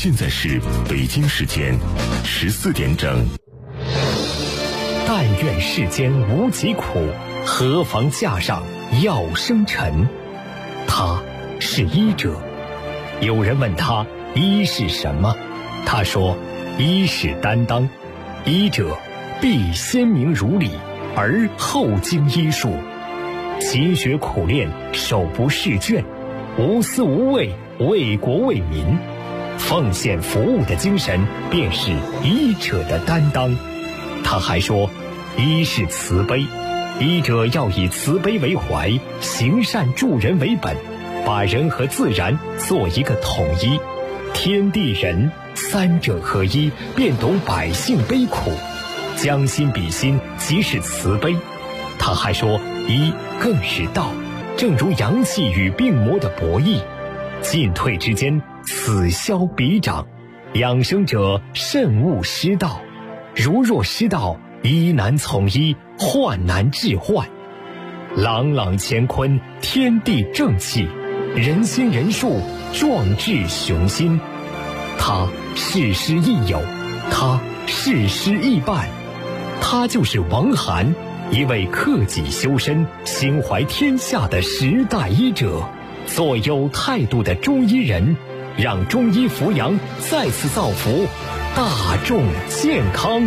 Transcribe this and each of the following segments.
现在是北京时间14点整。 但愿世间无疾苦，何妨架上药生尘。他是医者。有人问他医是什么，他说医是担当。医者必先明如理，而后经医术，勤学苦练，手不释卷，无私无畏，为国为民，奉献服务的精神便是医者的担当。他还说医是慈悲，医者要以慈悲为怀，行善助人为本，把人和自然做一个统一，天地人三者合一，便懂百姓悲苦，将心比心，即是慈悲。他还说医更是道，正如阳气与病魔的博弈，进退之间，此消彼长，养生者慎勿失道，如若失道，医难从医，患难治患。朗朗乾坤，天地正气，人心人术，壮志雄心。他事师亦友，他事师亦伴，他就是王涵，一位克己修身、心怀天下的时代医者，做有态度的中医人，让中医扶阳再次造福大众健康。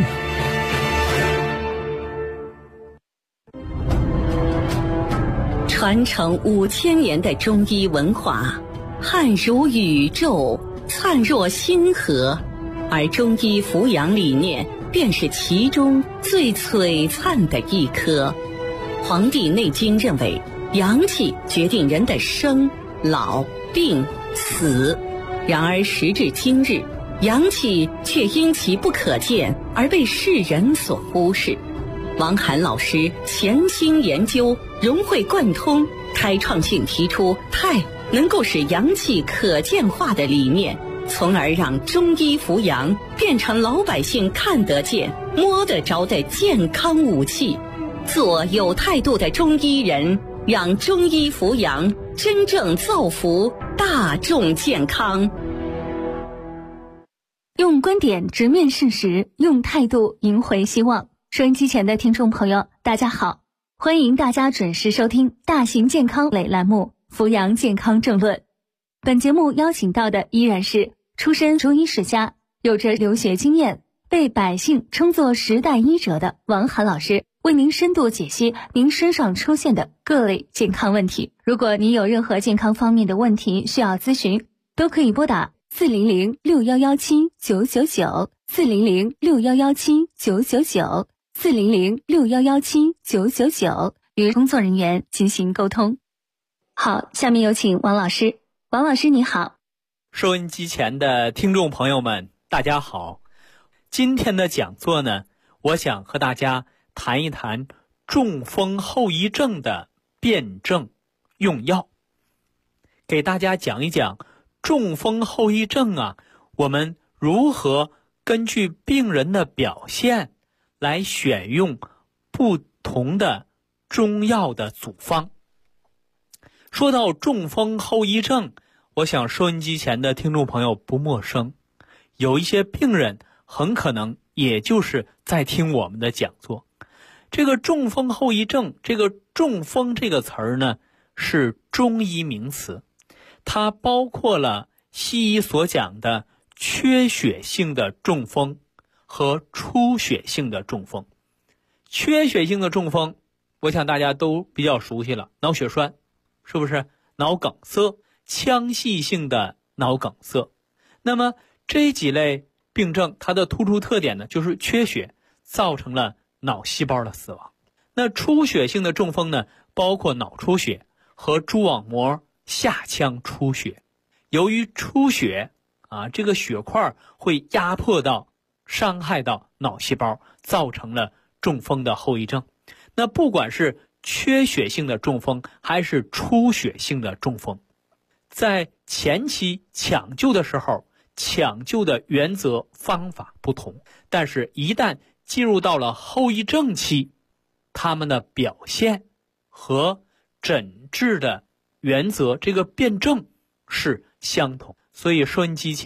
传承5000年的中医文化，汉如宇宙，灿若星河，而中医扶阳理念便是其中最璀璨的一颗。《黄帝内经》认为，阳气决定人的生、老、病、死。然而时至今日，阳气却因其不可见而被世人所忽视。王涵老师潜心研究，融会贯通，开创性提出太能够使阳气可见化的理念，从而让中医扶阳变成老百姓看得见、摸得着的健康武器。做有态度的中医人，让中医扶阳真正造福大众健康。 用观点直面事实，用态度赢回希望。收音机前的听众朋友，大家好，欢迎大家准时收听大型健康类栏目《扶阳健康政论》。本节目邀请到的依然是出身中医世家，有着留学经验，被百姓称作时代医者的王涵老师，为您深度解析您身上出现的各类健康问题。如果您有任何健康方面的问题需要咨询，都可以拨打400-6117-999，400-6117-999，400-6117-999，与工作人员进行沟通。好，下面有请王老师。王老师你好。 收音机前的听众朋友们，大家好。今天的讲座呢，我想和大家谈一谈中风后遗症的辨证用药，给大家讲一讲中风后遗症啊，我们如何根据病人的表现来选用不同的中药的组方。说到中风后遗症，我想收音机前的听众朋友不陌生，有一些病人很可能也就是在听我们的讲座。这个中风后遗症，这个中风这个词儿呢，是中医名词，它包括了西医所讲的缺血性的中风和出血性的中风。缺血性的中风，我想大家都比较熟悉了，脑血栓，是不是？脑梗塞，腔隙性的脑梗塞。那么这几类病症，它的突出特点呢，就是缺血造成了脑细胞的死亡。那出血性的中风呢，包括脑出血和蛛网膜下腔出血。由于出血这个血块会压迫到、伤害到脑细胞，造成了中风的后遗症。那不管是缺血性的中风还是出血性的中风，在前期抢救的时候，抢救的原则方法不同，但是一旦进入到了后遗症期，他们的表现和诊治的原则，这个辨证是相同。所以收音机前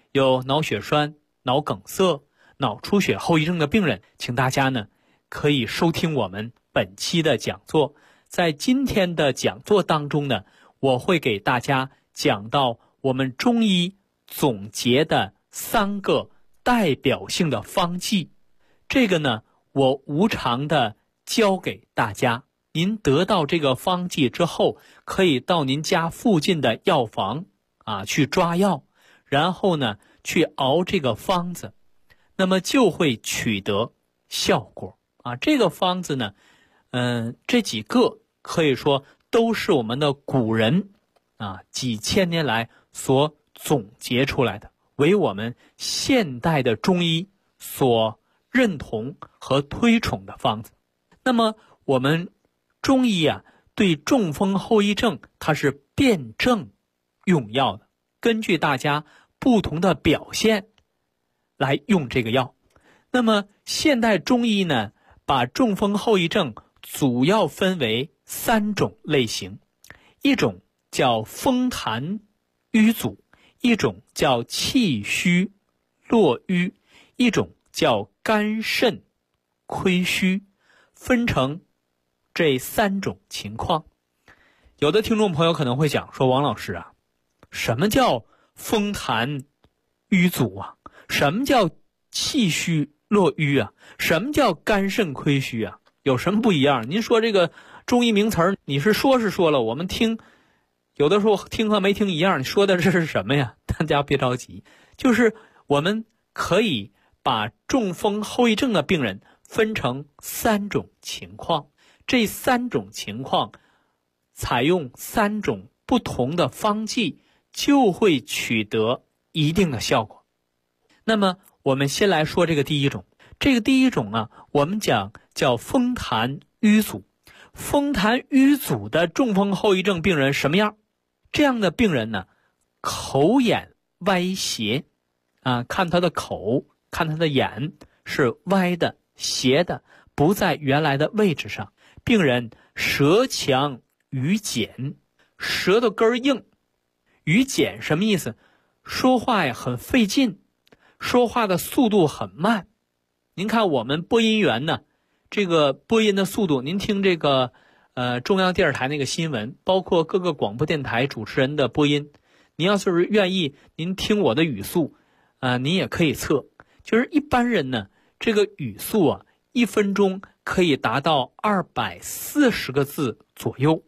有脑血栓、脑梗塞、脑出血后遗症的病人，请大家呢可以收听我们本期的讲座。在今天的讲座当中呢，我会给大家讲到我们中医总结的3个代表性的方剂。这个呢，我无偿的教给大家。您得到这个方剂之后，可以到您家附近的药房去抓药，然后呢去熬这个方子，那么就会取得效果这个方子呢，这几个可以说都是我们的古人几千年来所总结出来的，为我们现代的中医所认同和推崇的方子。那么我们中医对中风后遗症它是辨证用药的，根据大家不同的表现来用这个药。那么现代中医呢，把中风后遗症主要分为3种类型，一种叫风痰瘀阻，一种叫气虚络瘀，一种叫肝肾亏虚，分成这3种情况。有的听众朋友可能会讲说，王老师什么叫风痰瘀阻什么叫气虚络瘀什么叫肝肾亏虚有什么不一样？您说这个中医名词儿，你是说了，我们听有的时候听和没听一样，你说的这是什么呀？大家别着急，就是我们可以把中风后遗症的病人分成3种情况，这3种情况采用3种不同的方剂，就会取得一定的效果。那么我们先来说这个第一种。这个第一种我们讲叫风痰瘀阻。风痰瘀阻的中风后遗症病人什么样？这样的病人呢，口眼歪斜看他的口，看他的眼是歪的斜的，不在原来的位置上。病人舌强语减，舌头根硬。语减什么意思？说话很费劲，说话的速度很慢。您看我们播音员呢，这个播音的速度，您听这个中央电视台那个新闻，包括各个广播电台主持人的播音，您要是愿意您听我的语速您也可以测。就是一般人呢，这个语速1分钟可以达到240个字左右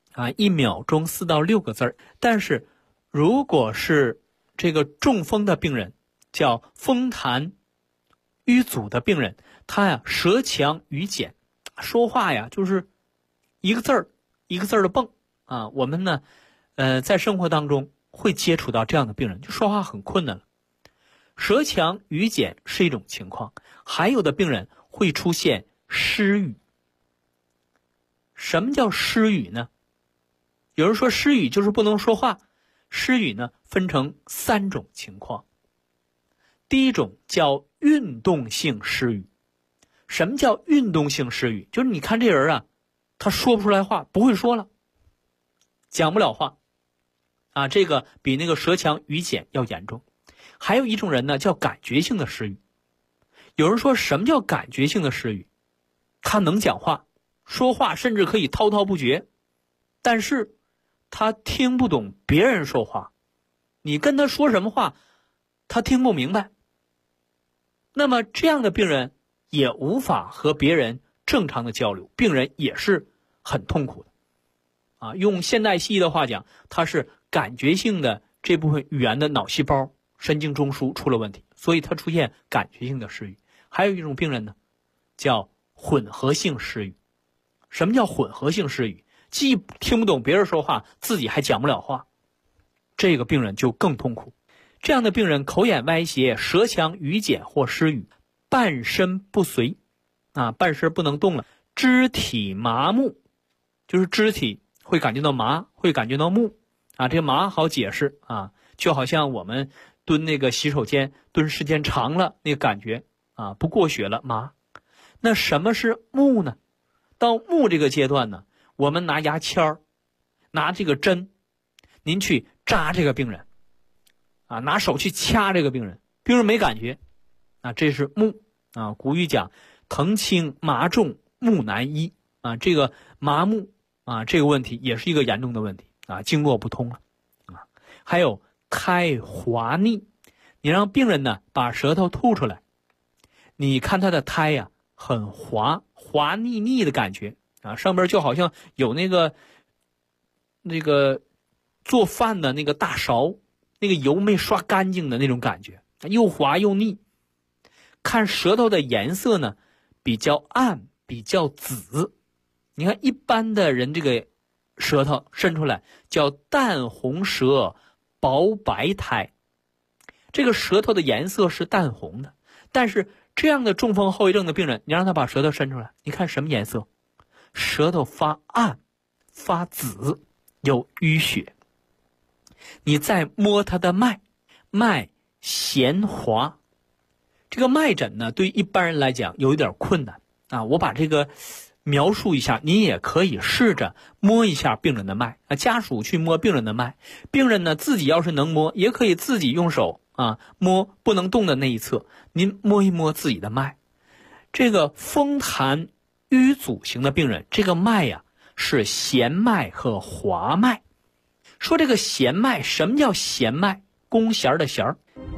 1秒钟4到6个字。但是如果是这个中风的病人，叫风痰瘀阻的病人，他舌强语减，说话就是一个字儿一个字儿的蹦我们呢在生活当中会接触到这样的病人，就说话很困难了。舌强语减是一种情况，还有的病人会出现失语。什么叫失语呢？有人说失语就是不能说话。失语呢分成3种情况。第一种叫运动性失语。什么叫运动性失语？就是你看这人他说不出来话，不会说了，讲不了话这个比那个舌强语减要严重。还有一种人呢叫感觉性的失语。有人说什么叫感觉性的失语？他能讲话，说话甚至可以滔滔不绝，但是他听不懂别人说话，你跟他说什么话他听不明白。那么这样的病人也无法和别人正常的交流，病人也是很痛苦的用现代西医的话讲，他是感觉性的这部分语言的脑细胞神经中枢出了问题，所以他出现感觉性的失语。还有一种病人呢叫混合性失语。什么叫混合性失语？既听不懂别人说话，自己还讲不了话，这个病人就更痛苦。这样的病人口眼歪斜，舌强语减或失语，半身不遂半身不能动了，肢体麻木，就是肢体会感觉到麻，会感觉到木这个麻好解释就好像我们蹲那个洗手间蹲时间长了那个感觉不过血了麻。那什么是木呢？到木这个阶段呢，我们拿牙签儿拿这个针，您去扎这个病人， 啊，拿手去掐这个病人，病人没感觉，啊，这是目啊。古语讲疼轻麻重目难医啊，这个麻木啊，这个问题也是一个严重的问题啊，经络不通了啊。还有苔滑腻，你让病人呢把舌头吐出来，你看他的苔呀，很滑腻腻的感觉啊，上边就好像有那个做饭的那个大勺，那个油没刷干净的那种感觉，又滑又腻。看舌头的颜色呢，比较暗，比较紫。你看一般的人这个舌头伸出来叫淡红舌薄白苔，这个舌头的颜色是淡红的。但是这样的中风后遗症的病人，你让他把舌头伸出来，你看什么颜色？舌头发暗发紫，有淤血。你再摸他的脉弦滑。这个脉诊呢，对一般人来讲有一点困难啊。我把这个描述一下，你也可以试着摸一下病人的脉啊。家属去摸病人的脉，病人呢自己要是能摸，也可以自己用手啊摸不能动的那一侧，您摸一摸自己的脉。这个风痰瘀阻型的病人，这个脉呀是弦脉和滑脉。说这个弦脉，什么叫弦脉？弓弦的弦儿。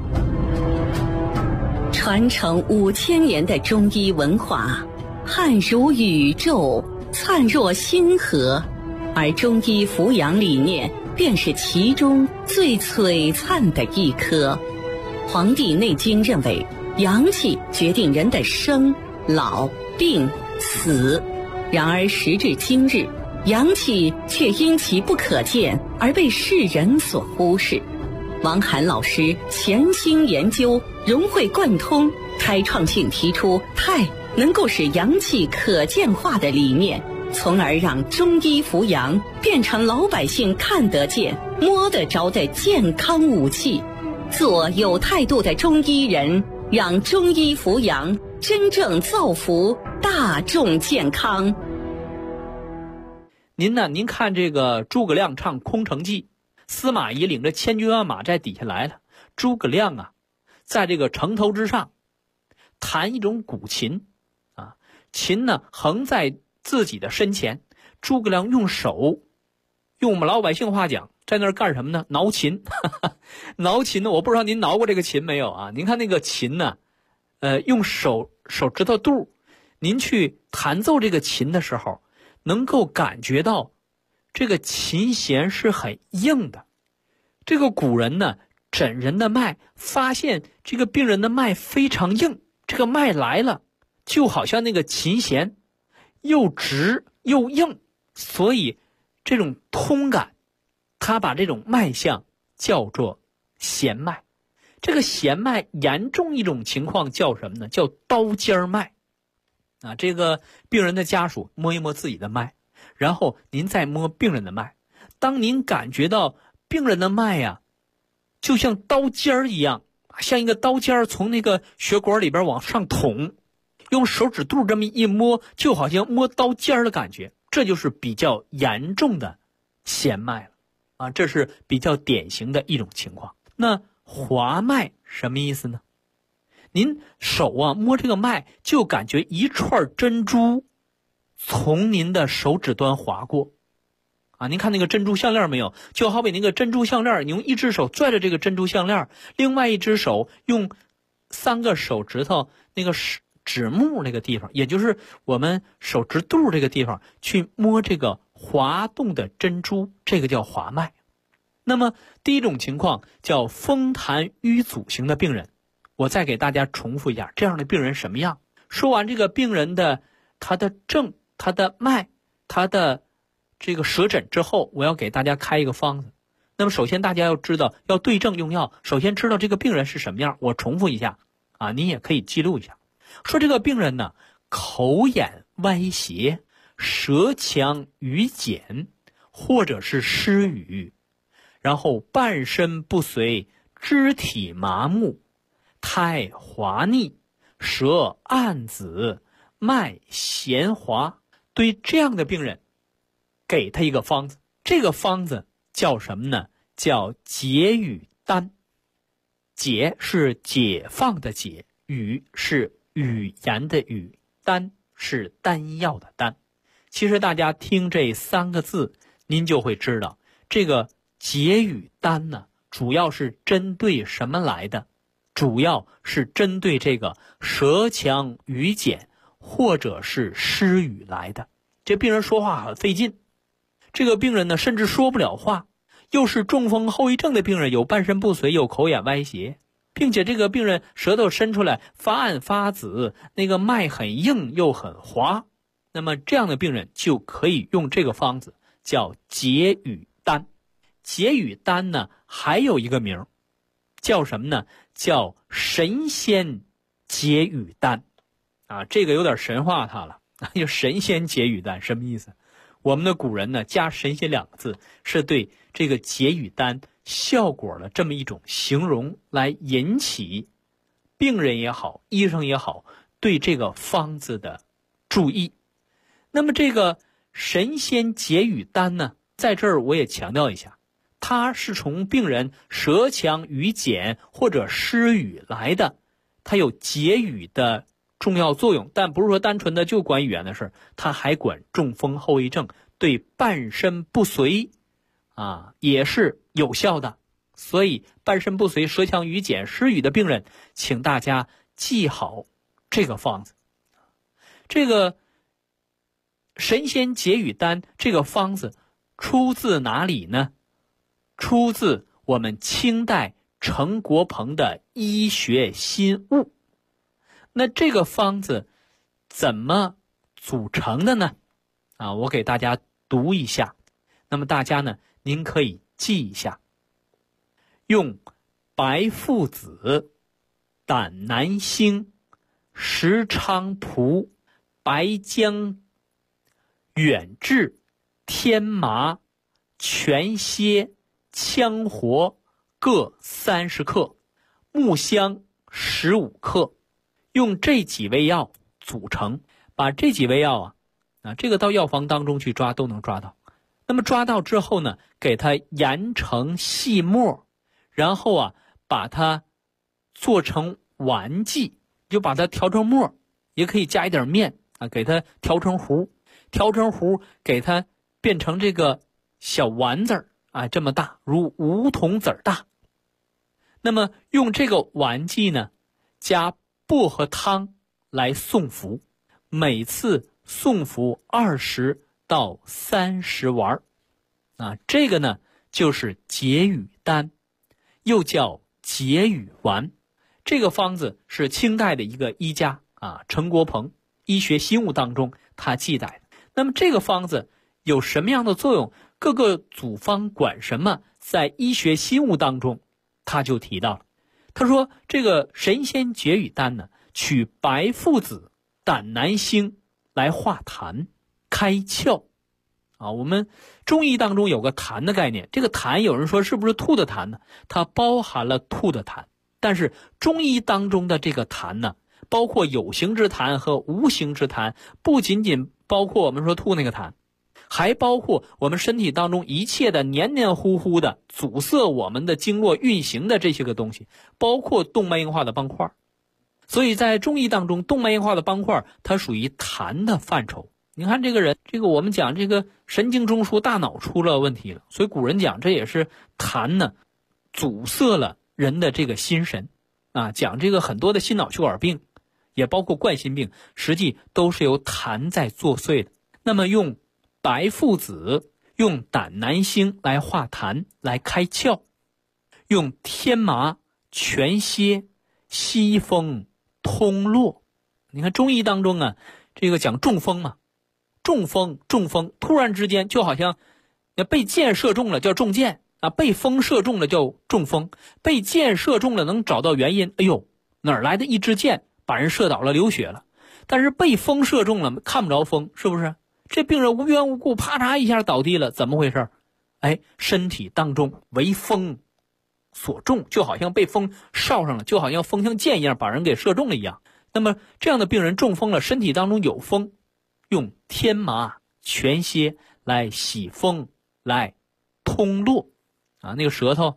传承5000年的中医文化，汉如宇宙，灿若星河，而中医扶阳理念便是其中最璀璨的一颗。《黄帝内经》认为，阳气决定人的生、老、病、死。然而时至今日，阳气却因其不可见而被世人所忽视。王涵老师潜心研究，融会贯通，开创性提出太能够使阳气可见化的理念，从而让中医扶阳变成老百姓看得见、摸得着的健康武器。做有态度的中医人，让中医扶阳真正造福大众健康。 您看这个诸葛亮唱《空城计》，司马懿领着千军万马在底下来了，诸葛亮啊，在这个城头之上弹一种古琴啊，琴呢横在自己的身前，诸葛亮用手，用我们老百姓话讲，在那儿干什么呢？挠琴。挠琴呢，我不知道您挠过这个琴没有啊？您看那个琴呢，用手指头肚，您去弹奏这个琴的时候，能够感觉到这个琴弦是很硬的。这个古人呢诊人的脉，发现这个病人的脉非常硬，这个脉来了就好像那个琴弦又直又硬，所以这种通感，他把这种脉象叫做弦脉。这个弦脉严重一种情况叫什么呢？叫刀尖脉啊。这个病人的家属摸一摸自己的脉，然后您再摸病人的脉。当您感觉到病人的脉呀，就像刀尖一样，像一个刀尖从那个血管里边往上捅，用手指肚这么一摸，就好像摸刀尖的感觉，这就是比较严重的弦脉了啊，这是比较典型的一种情况。那滑脉什么意思呢？您手啊摸这个脉，就感觉一串珍珠从您的手指端划过啊。您看那个珍珠项链没有？就好比那个珍珠项链，你用一只手拽着这个珍珠项链，另外一只手用3个手指头那个指目那个地方，也就是我们手指肚这个地方去摸这个滑动的珍珠，这个叫滑脉。那么第一种情况叫风痰瘀阻型的病人，我再给大家重复一下，这样的病人什么样？说完这个病人的他的症、他的脉、他的这个舌诊之后，我要给大家开一个方子。那么首先大家要知道，要对症用药，首先知道这个病人是什么样。我重复一下啊，你也可以记录一下。说这个病人呢，口眼歪斜，舌腔语减，或者是失语，然后半身不遂，肢体麻木，苔滑腻，舌暗紫，脉弦滑。对这样的病人，给他一个方子，这个方子叫什么呢？叫解语丹。 解是解放的解，语是语言的语，丹是丹药的丹。其实大家听这3个字，您就会知道，这个解语丹呢，主要是针对什么来的？主要是针对这个舌强语减或者是失语来的。这病人说话很费劲，这个病人呢甚至说不了话，又是中风后遗症的病人，有半身不遂，有口眼歪斜，并且这个病人舌头伸出来发暗发紫，那个脉很硬又很滑。那么这样的病人就可以用这个方子，叫解语丹。解语丹呢还有一个名叫什么呢？叫神仙解语丹。这个有点神化它了，就神仙解语丹什么意思？我们的古人呢加神仙2个字，是对这个解语丹效果的这么一种形容，来引起病人也好，医生也好，对这个方子的注意。那么这个神仙解语丹呢，在这儿我也强调一下，它是从病人舌强语减或者失语来的，它有解语的重要作用，但不是说单纯的就管语言的事，它还管中风后遗症，对半身不遂也是有效的。所以半身不遂、舌强语减、失语的病人，请大家记好这个方子。这个神仙解语丹这个方子出自哪里呢？出自我们清代程国鹏的《医学新物》。那这个方子怎么组成的呢？我给大家读一下。那么大家呢，您可以记一下。用白附子、胆南星、石菖蒲、白姜、远志、天麻、全蝎、羌活各30克，木香15克，用这几味药组成。把这几味药这个到药房当中去抓都能抓到。那么抓到之后呢，给它研成细末，然后把它做成丸剂，就把它调成末，也可以加一点面给它调成糊，给它变成这个小丸子这么大，如梧桐籽大。那么用这个丸剂呢，加薄荷汤来送服，每次送服20到30丸。这个呢就是解语丹，又叫解语丸。这个方子是清代的一个医家程国鹏《医学新物》当中他记载的。那么这个方子有什么样的作用？各个组方管什么？在《医学新物》当中他就提到了。他说这个神仙解语丹呢，取白附子、胆南星来化痰开窍我们中医当中有个痰的概念，这个痰有人说是不是吐的痰呢？它包含了吐的痰，但是中医当中的这个痰呢，包括有形之痰和无形之痰，不仅仅包括我们说吐那个痰，还包括我们身体当中一切的黏黏糊糊的阻塞我们的经络运行的这些个东西，包括动脉硬化的斑块。所以在中医当中，动脉硬化的斑块它属于痰的范畴。你看这个人，我们讲这个神经中枢，大脑出了问题了，所以古人讲这也是痰呢阻塞了人的这个心神讲这个很多的心脑血管病，也包括冠心病，实际都是由痰在作祟的。那么用白附子、用胆南星来化痰来开窍，用天麻、全蝎、西风、通络。你看中医当中这个讲中风嘛，中风突然之间就好像被箭射中了叫中箭被风射中了叫中风。被箭射中了能找到原因，哪儿来的一支箭把人射倒了流血了，但是被风射中了看不着风，是不是？这病人无缘无故啪嚓一下倒地了，怎么回事？身体当中为风所中，就好像被风烧上了，就好像风像箭一样把人给射中了一样。那么这样的病人中风了，身体当中有风，用天麻、全蝎来洗风，来通络那个舌头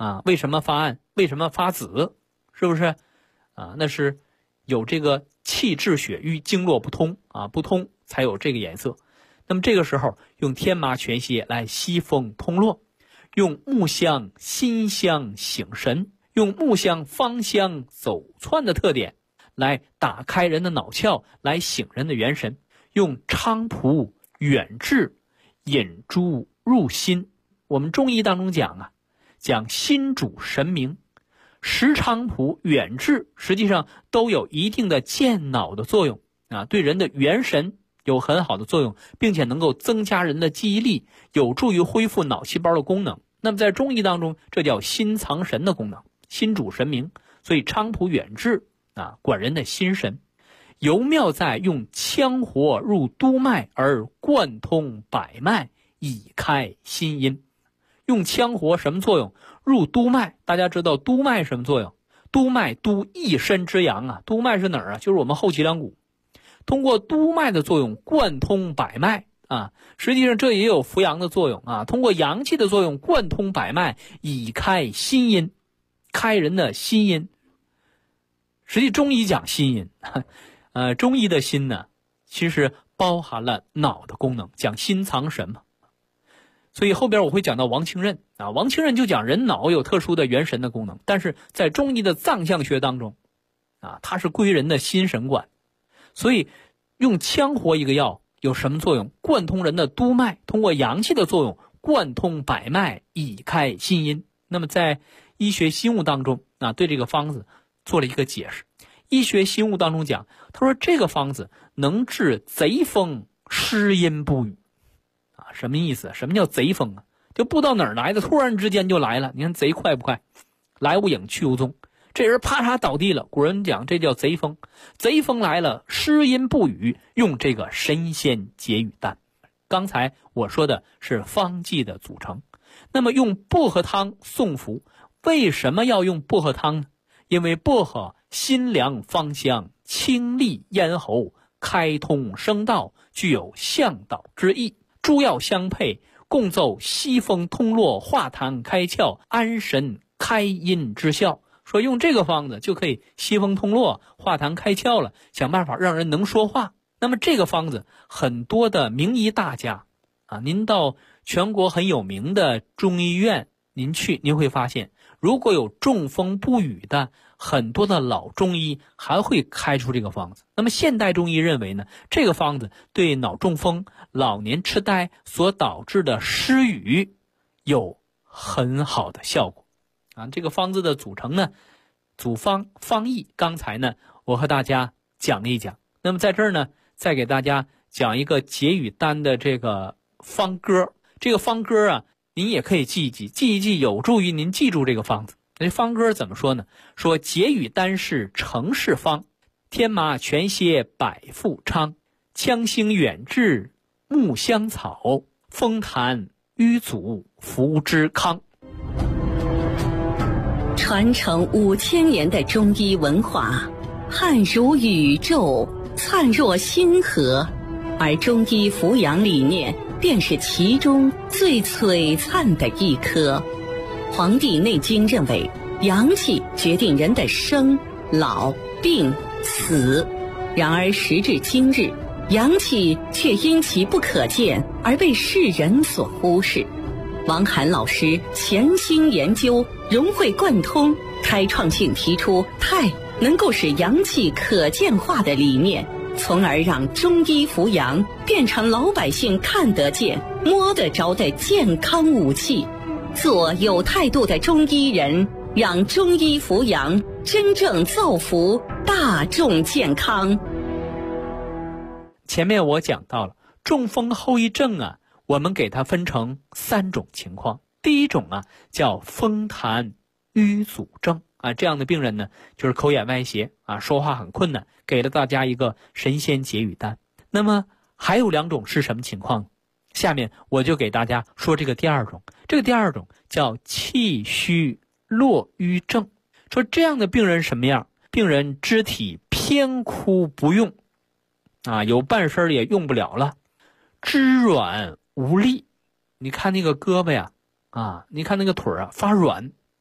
啊，为什么发暗？为什么发紫？是不是？啊，那是有这个气滞血瘀，经络不通啊，不通才有这个颜色。那么这个时候用天麻全蝎来吸风通络，用木香、辛香醒神，用木香、芳香走窜的特点来打开人的脑窍，来醒人的元神，用菖蒲、远志引诸入心。我们中医当中讲啊，讲心主神明，石菖蒲、远志实际上都有一定的健脑的作用啊，对人的元神有很好的作用，并且能够增加人的记忆力，有助于恢复脑细胞的功能。那么在中医当中，这叫心藏神的功能，心主神明，所以菖蒲、远志啊，管人的心神。尤妙在用羌活入督脉而贯通百脉，以开心阴。用羌活什么作用？入督脉，大家知道督脉什么作用？督脉督一身之阳啊，督脉是哪儿啊？就是我们后脊梁骨。通过督脉的作用贯通百脉啊，实际上这也有扶阳的作用啊。通过阳气的作用贯通百脉，以开心阴，开人的心阴。实际中医讲心阴，中医的心呢，其实包含了脑的功能，讲心藏神嘛。所以后边我会讲到王清任啊，王清任就讲人脑有特殊的元神的功能，但是在中医的藏象学当中啊，它是归人的心神管。所以用羌活一个药有什么作用？贯通人的督脉，通过阳气的作用贯通百脉，以开心阴。那么在医学心物当中啊，对这个方子做了一个解释。医学心物当中讲，他说这个方子能治贼风失阴不语啊，什么意思？什么叫贼风啊？就不知道哪儿来的，突然之间就来了。你看贼快不快？来无影去无踪，这人啪嚓倒地了。古人讲这叫贼风，贼风来了，失阴不语，用这个神仙解语丹。刚才我说的是方剂的组成，那么用薄荷汤送服，为什么要用薄荷汤呢？因为薄荷辛凉芳香，清利咽喉，开通声道，具有向导之意。诸药相配，共奏吸风通络、化痰开窍、安神开阴之效。说用这个方子就可以吸风通络、化痰开窍了，想办法让人能说话。那么这个方子很多的名医大家啊，您到全国很有名的中医院您去，您会发现如果有中风不语的，很多的老中医还会开出这个方子。那么现代中医认为呢，这个方子对脑中风、老年痴呆所导致的失语有很好的效果啊。这个方子的组成呢，组方方义，刚才呢我和大家讲一讲。那么在这儿呢，再给大家讲一个解语丹的这个方歌。这个方歌啊，您也可以记一记，记一记有助于您记住这个方子。这方歌怎么说呢？说解语丹是成事方，天麻全蝎百复昌，羌星远志木香草，风痰瘀阻服之康。 传承5000年的中医文化，汉如宇宙，灿若星河，而中医扶阳理念便是其中最璀璨的一颗。《黄帝内经》认为，阳气决定人的生、老、病、死。然而时至今日，阳气却因其不可见而被世人所忽视。王涵老师潜心研究，融会贯通，开创性提出太能够使阳气可见化的理念，从而让中医扶阳变成老百姓看得见、摸得着的健康武器。做有态度的中医人，让中医扶阳真正造福大众健康。 前面我讲到了中风后遗症啊，我们给它分成3种情况。第一种啊叫风痰瘀阻症啊，这样的病人呢就是口眼歪斜啊，说话很困难，给了大家一个神仙解语丹。那么还有2种是什么情况？下面我就给大家说这个第2种。这个第2种叫气虚络瘀症。说这样的病人什么样？病人肢体偏枯不用啊，有半身也用不了了，肢软无力。你看那个胳膊呀，啊，你看那个腿啊发软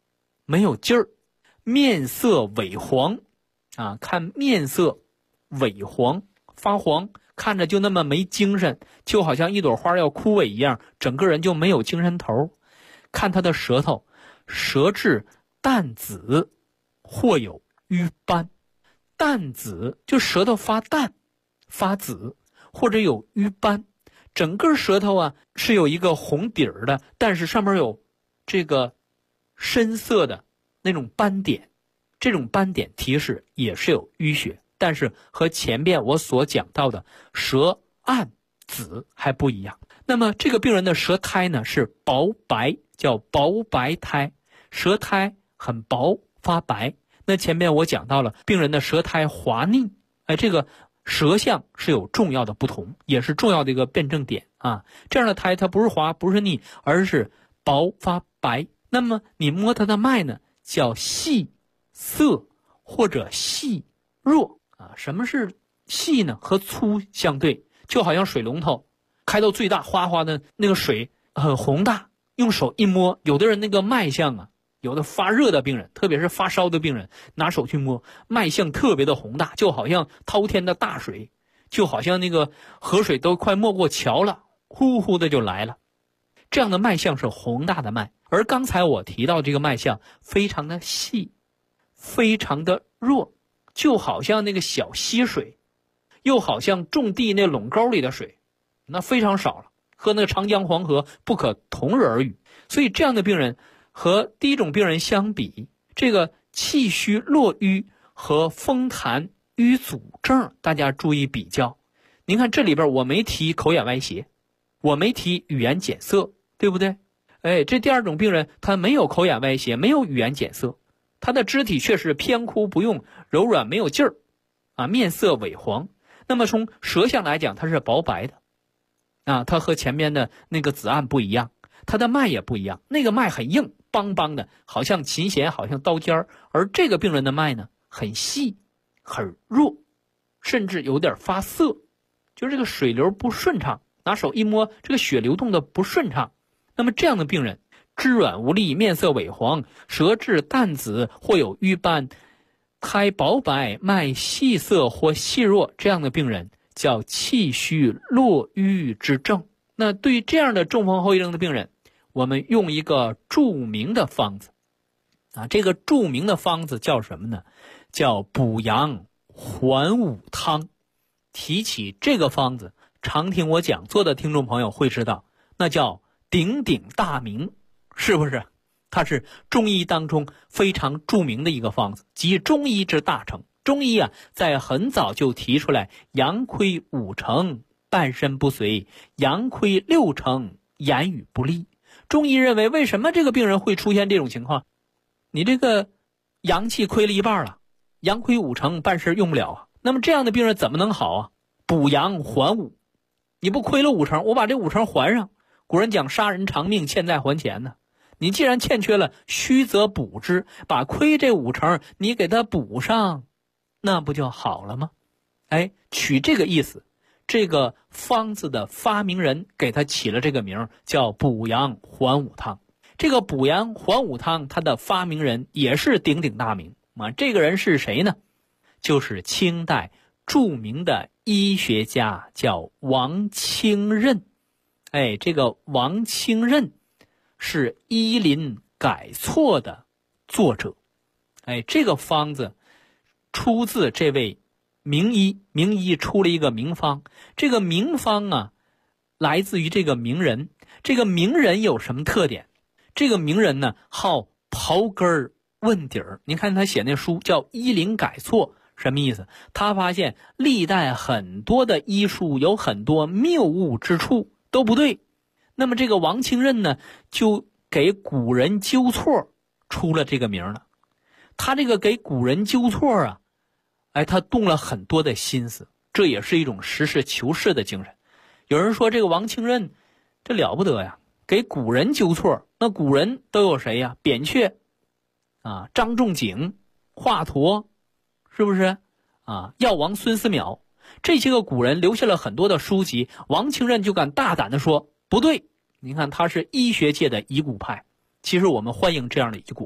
没有劲儿，面色萎黄啊，看面色萎黄发黄，看着就那么没精神，就好像一朵花要枯萎一样，整个人就没有精神头。看他的舌头，舌质淡紫或有瘀斑，淡紫就舌头发淡发紫，或者有瘀斑，整个舌头啊是有一个红底儿的，但是上面有这个深色的那种斑点，这种斑点提示也是有淤血，但是和前边我所讲到的舌暗紫还不一样。那么这个病人的舌苔呢是薄白，叫薄白苔，舌苔很薄发白。那前面我讲到了病人的舌苔滑腻，这个舌象是有重要的不同，也是重要的一个辩证点啊。这样的苔它不是滑不是腻，而是薄发白。那么你摸它的脉呢，叫细涩或者细弱啊。什么是细呢？和粗相对，就好像水龙头开到最大，哗哗的那个水很宏大，用手一摸，有的人那个脉象啊，有的发热的病人，特别是发烧的病人，拿手去摸，脉象特别的宏大，就好像滔天的大水，就好像那个河水都快没过桥了，呼呼的就来了。这样的脉象是宏大的脉，而刚才我提到这个脉象非常的细，非常的弱，就好像那个小溪水，又好像种地那垄沟里的水，那非常少了，和那个长江黄河不可同日而语。所以这样的病人和第一种病人相比，这个气虚络瘀和风痰瘀阻症，大家注意比较。您看这里边我没提口眼歪斜，我没提语言减色，对不对？这第二种病人他没有口眼歪斜，没有语言减色，他的肢体却是偏枯不用，柔软没有劲儿啊，面色萎黄。那么从舌象来讲，它是薄白的啊，它和前面的那个紫暗不一样，它的脉也不一样，那个脉很硬邦邦的，好像琴弦，好像刀尖儿，而这个病人的脉呢很细很弱，甚至有点发涩，就是这个水流不顺畅，拿手一摸，这个血流动的不顺畅。那么这样的病人肢软无力，面色萎黄，舌质淡紫或有瘀斑，苔薄白，脉细涩或细弱，这样的病人叫气虚络瘀之症。那对于这样的中风后遗症的病人，我们用一个著名的方子啊，这个著名的方子叫什么呢？叫补阳还五汤。提起这个方子，常听我讲座的听众朋友会知道，那叫鼎鼎大名，是不是？它是中医当中非常著名的一个方子，集中医之大成。中医啊，在很早就提出来，阳亏5成，半身不遂；阳亏6成，言语不利。中医认为，为什么这个病人会出现这种情况？你这个阳气亏了一半了，阳亏5成，办事用不了啊。那么这样的病人怎么能好啊？补阳还5，你不亏了5成，我把这5成还上。古人讲杀人偿命，欠债还钱呢。你既然欠缺了，虚则补之，把亏这5成你给它补上，那不就好了吗？取这个意思，这个方子的发明人给他起了这个名，叫补阳还五汤。这个补阳还五汤，它的发明人也是鼎鼎大名啊。这个人是谁呢？就是清代著名的医学家，叫王清任。这个王清任是医林改错的作者。这个方子出自这位名医出了一个名方。这个名方啊，来自于这个名人。这个名人有什么特点？这个名人呢，好刨根问底儿。您看他写那书叫《医林改错》，什么意思？他发现历代很多的医书有很多谬误之处，都不对。那么这个王清任呢，就给古人纠错出了这个名了。他这个给古人纠错啊，他动了很多的心思，这也是一种实事求是的精神。有人说这个王清任这了不得呀，给古人纠错。那古人都有谁呀？扁鹊啊，张仲景、华佗，是不是啊？药王孙思邈，这些个古人留下了很多的书籍，王清任就敢大胆的说不对。您看他是医学界的遗骨派，其实我们欢迎这样的遗骨派。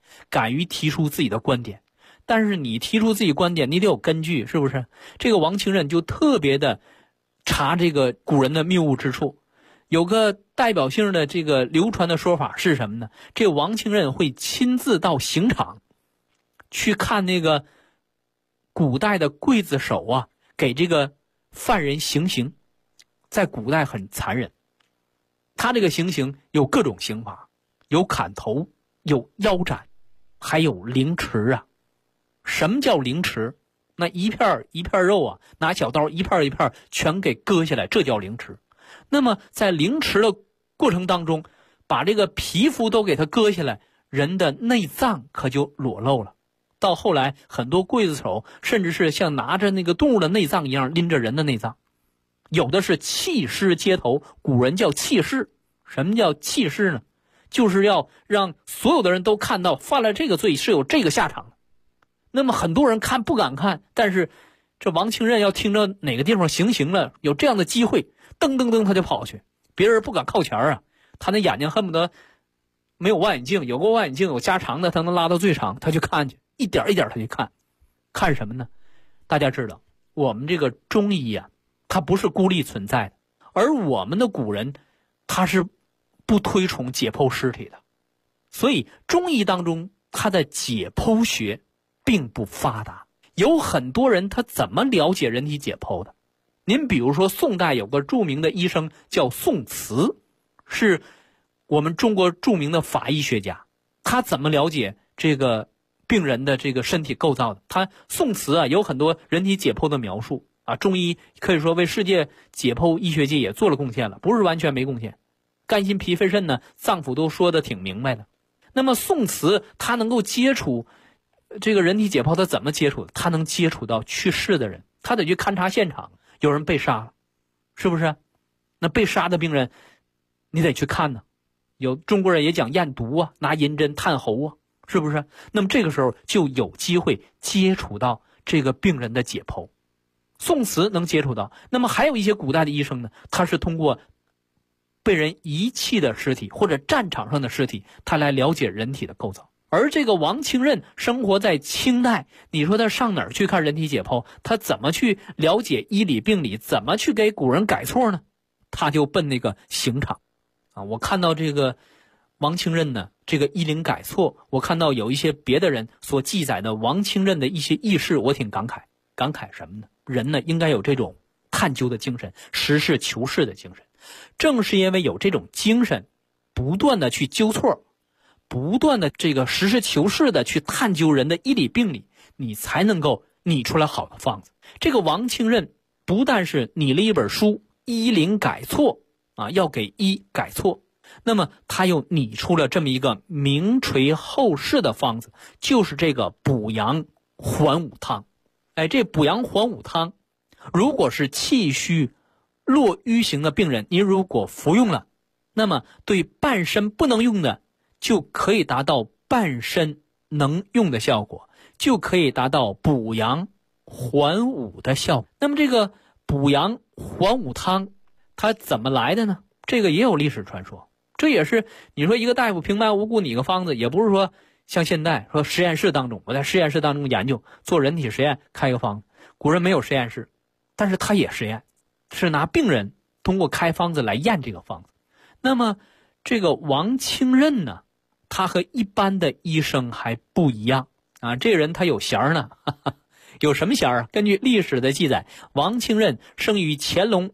敢于提出自己的观点。但是你提出自己观点，你得有根据，是不是？这个王清任就特别的查这个古人的谬误之处。有个代表性的这个流传的说法是什么呢？这个王清任会亲自到刑场去看那个古代的刽子手啊，给这个犯人行刑。在古代很残忍，他这个行刑有各种刑罚，有砍头，有腰斩，还有凌迟啊。什么叫凌迟？那一片一片肉啊，拿小刀一片一片全给割下来，这叫凌迟。那么在凌迟的过程当中，把这个皮肤都给它割下来，人的内脏可就裸露了。到后来很多刽子手甚至是像拿着那个动物的内脏一样拎着人的内脏，有的是弃尸街头，古人叫弃尸。什么叫弃尸呢？就是要让所有的人都看到犯了这个罪是有这个下场的。那么很多人看不敢看，但是这王清任要听着哪个地方行刑了，有这样的机会，噔噔噔他就跑去，别人不敢靠前啊。他那眼睛恨不得没有望远镜，有个望远镜有加长的，他能拉到最长，他去看去，一点一点他去看。看什么呢？大家知道我们这个中医啊，它不是孤立存在的，而我们的古人他是不推崇解剖尸体的，所以中医当中他的解剖学并不发达。有很多人他怎么了解人体解剖的？您比如说宋代有个著名的医生叫宋慈，是我们中国著名的法医学家。他怎么了解这个病人的这个身体构造的？他宋慈啊有很多人体解剖的描述啊，中医可以说为世界解剖医学界也做了贡献了，不是完全没贡献。肝心脾肺肾呢，脏腑都说得挺明白的。那么宋慈他能够接触这个人体解剖，他怎么接触的？他能接触到去世的人，他得去勘察现场，有人被杀了，是不是？那被杀的病人你得去看呢。有中国人也讲验毒啊，拿银针探喉啊，是不是？那么这个时候就有机会接触到这个病人的解剖。宋慈能接触到。那么还有一些古代的医生呢，他是通过被人遗弃的尸体或者战场上的尸体，他来了解人体的构造。而这个王清任生活在清代，你说他上哪儿去看人体解剖？他怎么去了解医理病理？怎么去给古人改错呢？他就奔那个刑场啊！我看到这个王清任呢，这个医灵改错，我看到有一些别的人所记载的王清任的一些轶事，我挺感慨。感慨什么呢？人呢应该有这种探究的精神，实事求是的精神。正是因为有这种精神，不断的去纠错，不断的这个实事求是的去探究人的医理病理，你才能够拟出来好的方子。这个王清任不但是拟了一本书《医灵改错》啊，要给医改错，那么他又拟出了这么一个名垂后世的方子，就是这个补阳还五汤。哎，这补阳还五汤，如果是气虚络瘀型的病人，您如果服用了，那么对半身不能用的就可以达到半身能用的效果，就可以达到补阳还五的效果。那么这个补阳还五汤它怎么来的呢？这个也有历史传说。这也是你说一个大夫平白无故拟个方子，也不是说像现在说实验室当中，我在实验室当中研究做人体实验开个方子。古人没有实验室，但是他也实验，是拿病人通过开方子来验这个方子。那么这个王清任呢，他和一般的医生还不一样啊，这个人他有衔儿呢。有什么衔儿啊？根据历史的记载，王清任生于乾隆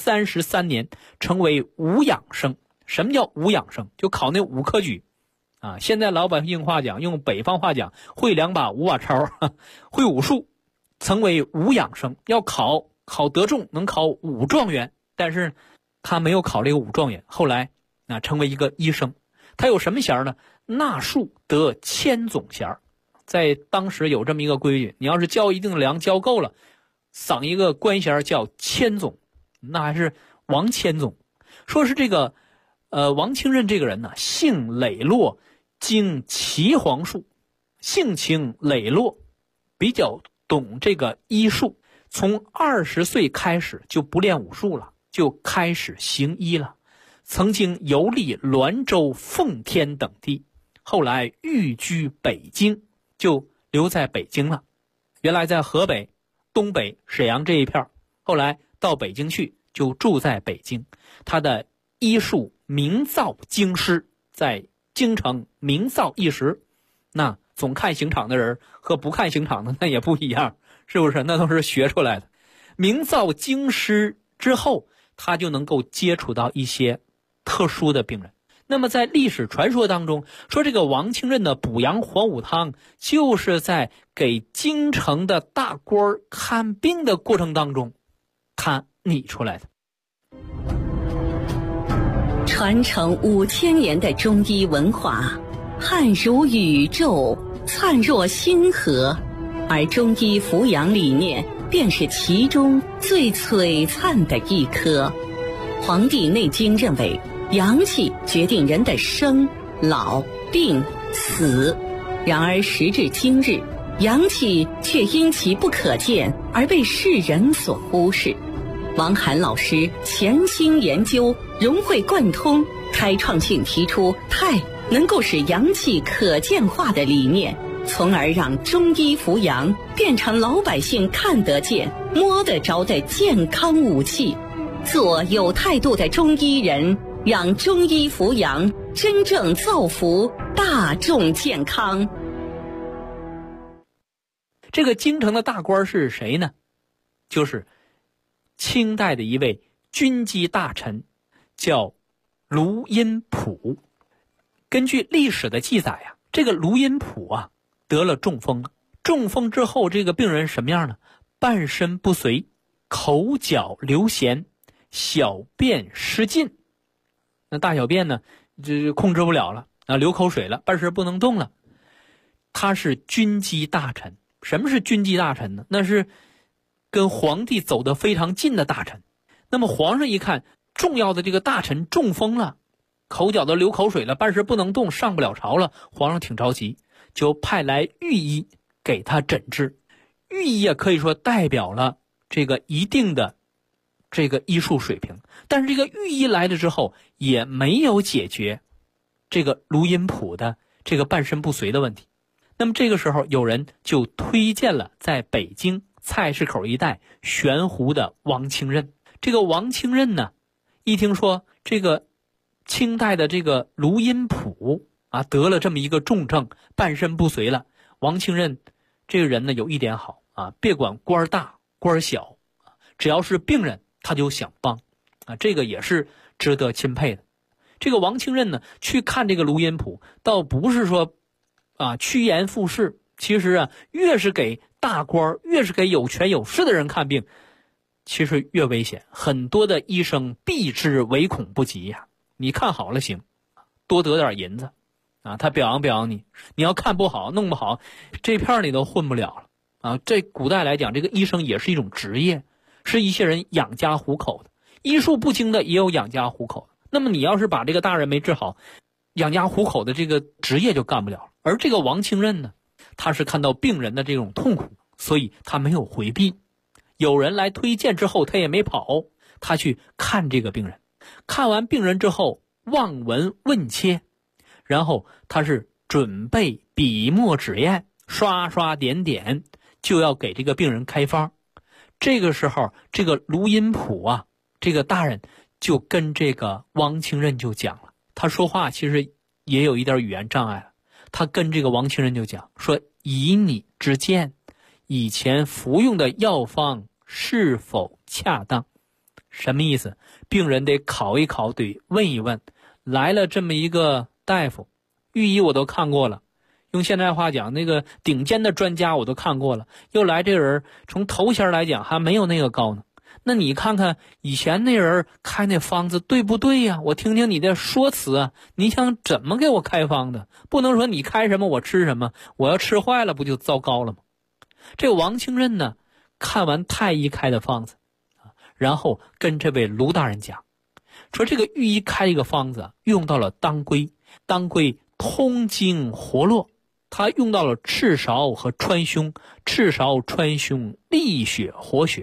33年，成为武养生。什么叫武养生？就考那武科举啊。现在老百姓话讲，用北方话讲，会2把5把抄，会武术，曾为武养生。要考得中，能考武状元，但是他没有考这个武状元，后来成为一个医生。他有什么衔呢？纳术得千总衔。在当时有这么一个规矩，你要是交一定的粮，交够了，赏一个官衔叫千总，那还是王千总。说是这个王清任这个人呢，性磊落，精岐黄术，性情磊落，比较懂这个医术。从20岁开始就不练武术了，就开始行医了。曾经游历滦州、奉天等地， 后来寓居北京，就留在北京了。原来在河北、东北、沈阳这一片，后来到北京去，就住在北京。他的医术名噪京师，在京城名噪一时。那总看刑场的人和不看刑场的那也不一样，是不是？那都是学出来的。名噪京师之后，他就能够接触到一些特殊的病人。那么在历史传说当中说，这个王清任的补阳黄武汤就是在给京城的大官看病的过程当中他拟出来的。 传承5000年的中医文化，汉如宇宙，灿若星河，而中医扶阳理念便是其中最璀璨的一颗。《黄帝内经》认为，阳气决定人的生、老、病、死。然而时至今日，阳气却因其不可见而被世人所忽视。王涵老师潜心研究，融会贯通，开创性提出太能够使阳气可见化的理念，从而让中医扶阳变成老百姓看得见、摸得着的健康武器。做有态度的中医人，让中医扶阳真正造福大众健康。 这个京城的大官是谁呢？就是清代的一位军机大臣，叫卢荫甫。根据历史的记载啊，这个卢荫甫啊得了中风了。中风之后，这个病人什么样呢？半身不遂，口角流涎，小便失禁。那大小便呢，这控制不了了啊，流口水了，半身不能动了。他是军机大臣。什么是军机大臣呢？那是跟皇帝走得非常近的大臣。那么皇上一看，重要的这个大臣中风了，口角都流口水了，半身不能动，上不了朝了，皇上挺着急，就派来御医给他诊治。御医也可以说代表了这个一定的这个医术水平，但是这个御医来了之后，也没有解决这个卢荫甫的这个半身不遂的问题。那么这个时候，有人就推荐了在北京菜市口一带悬壶的王清任。这个王清任呢，一听说这个清代的这个卢荫甫啊得了这么一个重症，半身不遂了，王清任这个人呢有一点好啊，别管官大官小，只要是病人他就想帮啊，这个也是值得钦佩的。这个王清任呢去看这个卢荫甫，倒不是说啊趋炎附势，其实啊越是给大官，越是给有权有势的人看病，其实越危险。很多的医生避之唯恐不及呀。你看好了行，多得点银子啊，他表扬表扬你。你要看不好弄不好，这片里都混不了了啊。这古代来讲，这个医生也是一种职业，是一些人养家糊口的。医术不精的也有养家糊口的。那么你要是把这个大人没治好，养家糊口的这个职业就干不了了。而这个王清任呢，他是看到病人的这种痛苦，所以他没有回避。有人来推荐之后，他也没跑，他去看这个病人。看完病人之后，望闻问切，然后他是准备笔墨纸砚，刷刷点点，就要给这个病人开方。这个时候，这个卢荫甫啊，这个大人就跟这个王清任就讲了，他说话其实也有一点语言障碍了。他跟这个王清任就讲说，以你之见，以前服用的药方是否恰当？什么意思？病人得考一考，得问一问。来了这么一个大夫，御医我都看过了，用现在话讲，那个顶尖的专家我都看过了，又来这人从头衔来讲还没有那个高呢。那你看看以前那人开那方子对不对呀？我听听你的说辞啊，你想怎么给我开方的？不能说你开什么我吃什么，我要吃坏了不就糟糕了吗？这个王清任呢，看完太医开的方子，然后跟这位卢大人讲，说这个御医开一个方子用到了当归，当归通经活络，他用到了赤芍和川芎，赤芍川芎利血活血，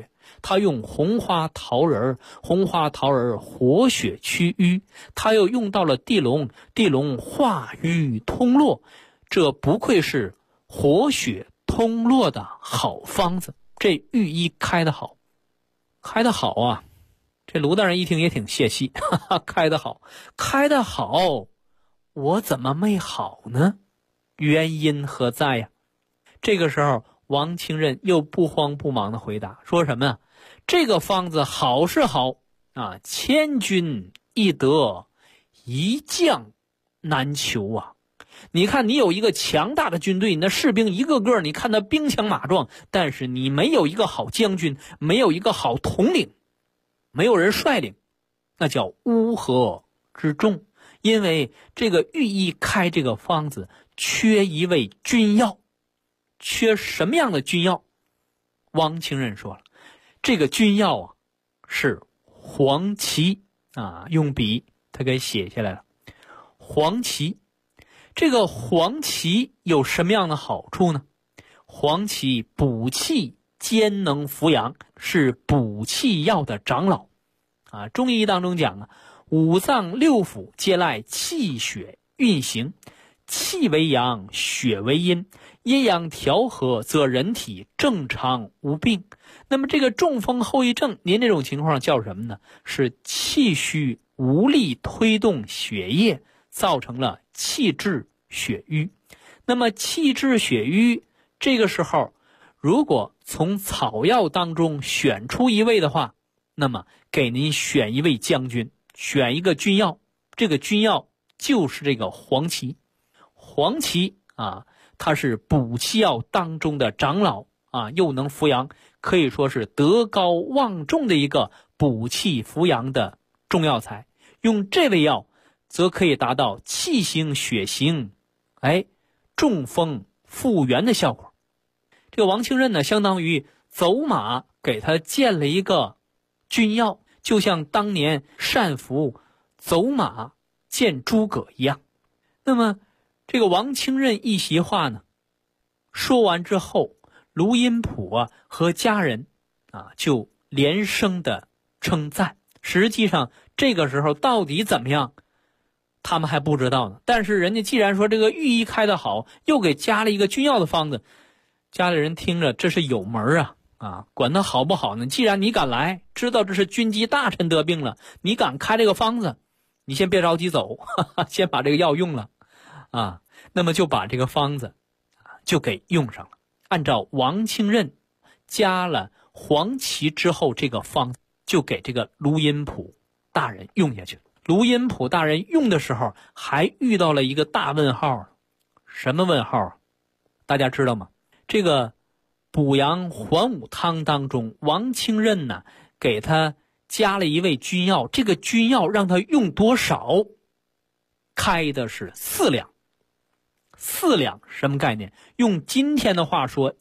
他用红花桃仁，红花桃仁活血祛瘀，他又用到了地龙，地龙化瘀通络，这不愧是活血通络的好方子。这御医开得好，开得好啊！这卢大人一听也挺泄气，哈哈，开得好，开得好，我怎么没好呢？原因何在呀？这个时候王清任又不慌不忙的回答，说什么呀？这个方子好是好啊，千军易得，一将难求啊。你看你有一个强大的军队，你的士兵一个个你看他兵强马壮，但是你没有一个好将军，没有一个好统领，没有人率领，那叫乌合之众。因为这个御医开这个方子缺一味君药，缺什么样的君药？王清任说了，这个君药啊是黄芪啊，用笔他给写下来了。黄芪，这个黄芪有什么样的好处呢？黄芪补气兼能扶阳，是补气药的长老啊。中医当中讲啊，五脏六腑皆赖气血运行，气为阳，血为阴，阴阳调和，则人体正常无病。那么这个中风后遗症，您这种情况叫什么呢？是气虚无力推动血液，造成了气滞血瘀。那么气滞血瘀，这个时候如果从草药当中选出一味的话，那么给您选一位将军，选一个君药，这个君药就是这个黄芪。黄芪啊，它是补气药当中的长老啊，又能扶阳，可以说是德高望重的一个补气扶阳的中药材。用这味药则可以达到气行血行，中风复原的效果。这个王清任呢，相当于走马给他建了一个君药，就像当年单福走马见诸葛一样。那么这个王清任一席话呢说完之后，卢荫甫啊和家人啊就连声的称赞。实际上这个时候到底怎么样他们还不知道呢，但是人家既然说这个御医开得好，又给加了一个君药的方子，家里人听着这是有门啊，管他好不好呢？既然你敢来，知道这是军机大臣得病了，你敢开这个方子，你先别着急走，先把这个药用了啊。那么就把这个方子就给用上了，按照王清任加了黄芪之后，这个方子就给这个卢荫甫大人用下去了。卢荫甫大人用的时候还遇到了一个大问号。什么问号？大家知道吗？这个补阳还五汤当中，王清任呢给他加了一味君药，这个君药让他用多少？开的是4两。4两什么概念？用今天的话说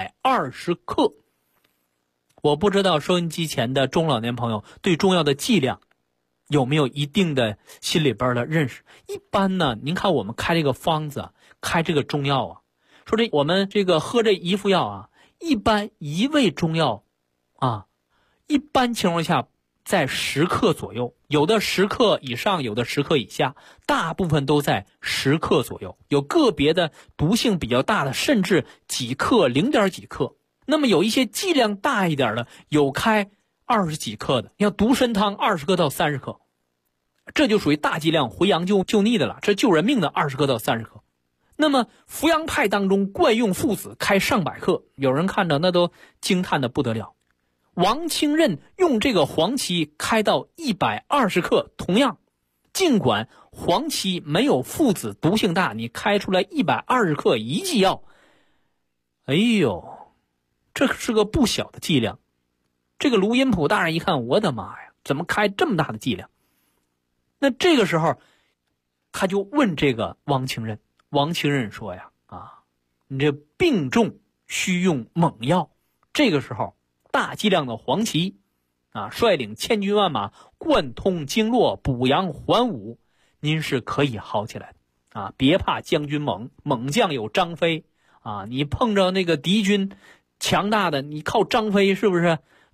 120克。我不知道收音机前的中老年朋友对中药的剂量有没有一定的心里边的认识。一般呢，您看我们开这个方子，开这个中药啊，说这我们这个喝这一副药啊，一般一味中药啊，一般情况下在10克左右，有的10克以上，有的10克以下，大部分都在10克左右。有个别的毒性比较大的，甚至几克0点几克。那么有一些剂量大一点的，有开20几克的，像独参汤20克到30克，这就属于大剂量回阳救逆的了，这救人命的20克到30克。那么扶阳派当中惯用附子开上百克，有人看着那都惊叹的不得了。王清任用这个黄芪开到120克，同样尽管黄芪没有附子毒性大，你开出来120克一剂药，哎呦，这是个不小的剂量。这个卢荫甫大人一看，我的妈呀，怎么开这么大的剂量？那这个时候他就问这个王清任，王清任说呀，你这病重需用猛药，这个时候大剂量的黄芪率领千军万马贯通经络，补阳还五，您是可以好起来的别怕将军猛，猛将有张飞你碰着那个敌军强大的，你靠张飞是不是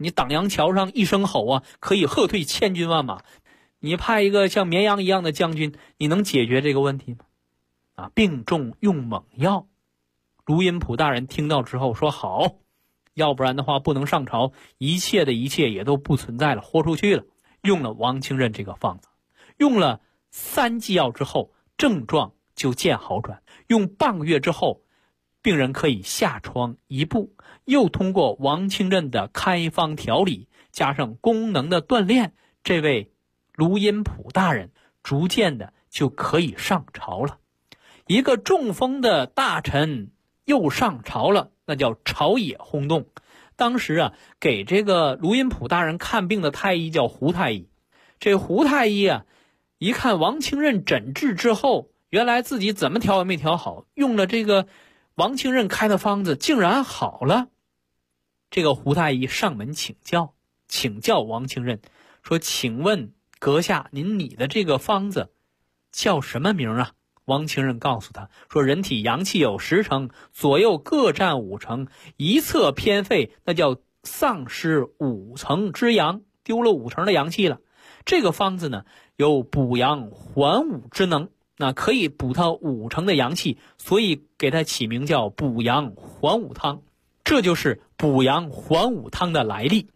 你党阳桥上一声吼啊，可以喝退千军万马。你派一个像绵羊一样的将军，你能解决这个问题吗？病重用猛药。卢荫普大人听到之后说好，要不然的话不能上朝，一切的一切也都不存在了，豁出去了。用了王清任这个方子，用了3剂药之后，症状就见好转。用半个月之后，病人可以下床1步。又通过王清任的开方调理，加上功能的锻炼，这位卢荫普大人逐渐的就可以上朝了。一个中风的大臣又上朝了，那叫朝野轰动。当时给这个卢荫普大人看病的太医叫胡太医。这胡太医一看王清任诊治之后，原来自己怎么调也没调好，用了这个王清任开的方子竟然好了。这个胡太医上门请教王清任，说请问阁下，你的这个方子叫什么名啊？王清任告诉他说，人体阳气有10成，左右各占5成，一侧偏废，那叫丧失5成之阳，丢了5成的阳气了。这个方子呢，有补阳还武之能，那可以补到5成的阳气，所以给它起名叫补阳还武汤。这就是补阳还武汤的来历。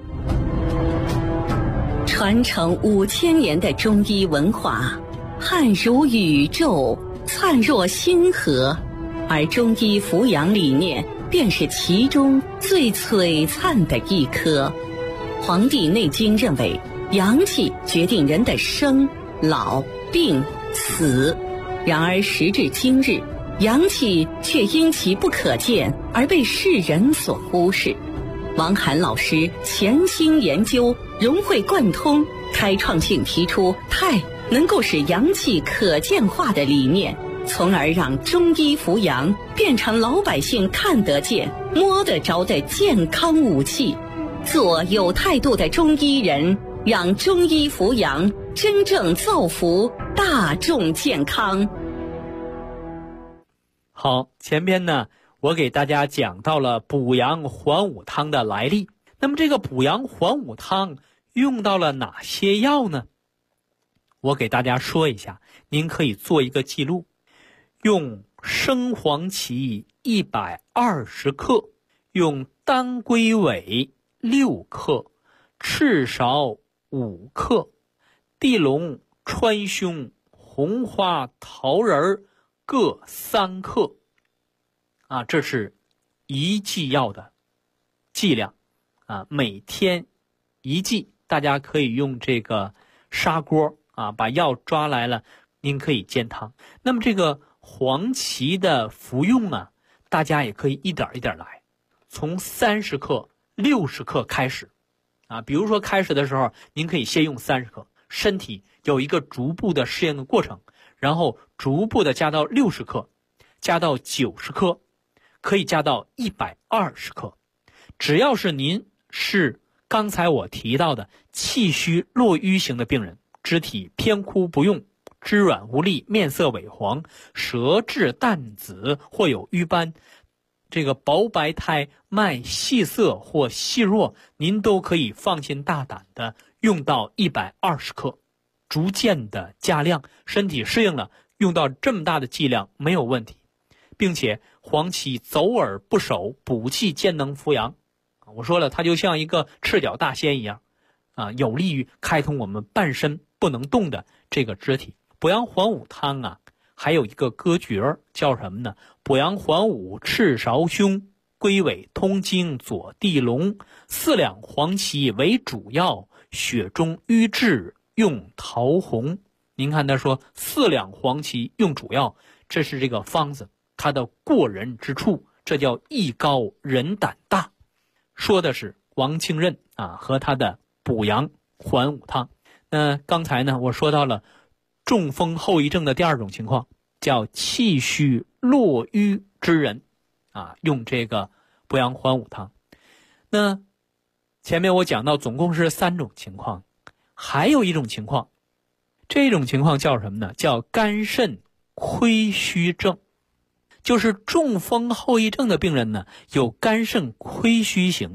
传承5000年的中医文化，汉如宇宙，灿若星河，而中医扶阳理念便是其中最璀璨的一颗。《黄帝内经》认为，阳气决定人的生、老、病、死。然而时至今日，阳气却因其不可见而被世人所忽视。王涵老师潜心研究，融会贯通，开创性提出太能够使阳气可见化的理念，从而让中医扶阳变成老百姓看得见、摸得着的健康武器。做有态度的中医人，让中医扶阳真正造福大众健康。 好，前边呢，我给大家讲到了补阳还武汤的来历。那么这个补阳还武汤用到了哪些药呢？我给大家说一下，您可以做一个记录。用生黄芪120克，用当归尾6克，赤芍5克，地龙、川芎、红花、桃仁各3克。这是1剂药的剂量每天1剂。大家可以用这个砂锅把药抓来了，您可以煎汤。那么这个黄芪的服用大家也可以一点一点来，从30克、60克开始比如说开始的时候，您可以先用30克，身体有一个逐步的适应的过程，然后逐步的加到60克，加到90克，可以加到120克。只要是您是刚才我提到的气虚络瘀型的病人，肢体偏枯不用，肢软无力，面色萎黄，舌质淡紫或有瘀斑，这个薄白苔脉细涩或细弱，您都可以放心大胆的用到120克，逐渐的加量，身体适应了，用到这么大的剂量没有问题。并且黄芪走饵不守，补气兼能扶阳。我说了，它就像一个赤脚大仙一样有利于开通我们半身不能动的这个肢体。补阳还武汤还有一个歌诀叫什么呢？补阳还武赤芍胸，归尾通经左地龙，4两黄芪为主药，血中瘀滞用桃红。您看他说4两黄芪用主药，这是这个方子它的过人之处，这叫艺高人胆大。说的是王清任和他的补阳还武汤。那刚才呢，我说到了中风后遗症的第2种情况，叫气虚络瘀之人用这个补阳还武汤。那前面我讲到总共是3种情况，还有一种情况，这种情况叫什么呢？叫肝肾亏虚症。就是中风后遗症的病人呢，有肝肾亏虚型的，